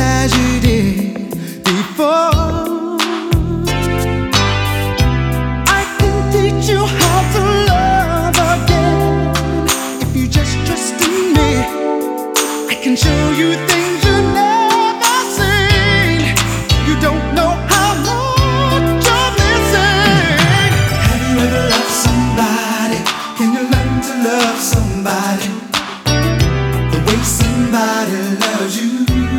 as you did before. I can teach you how to love again if you just trust in me. I can show you things you've never seen. You don't know how much you're missing. Have you ever loved somebody? Can you learn to love somebody the way somebody loves you?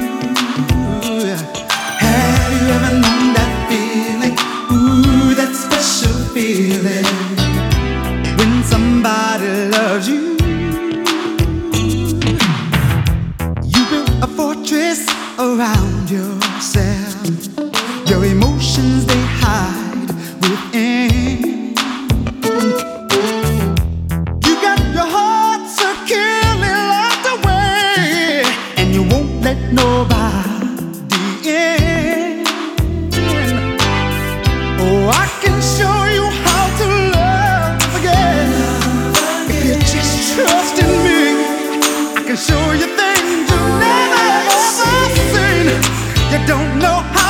Have you ever known that feeling? Ooh, that special feeling when somebody loves you. You built a fortress around yourself. Your emotions they hide within. You got your heart securely locked away, and you won't let nobody in. Oh, I can show you how to love again. If you just trust in me, I can show you things you've never ever seen. You don't know how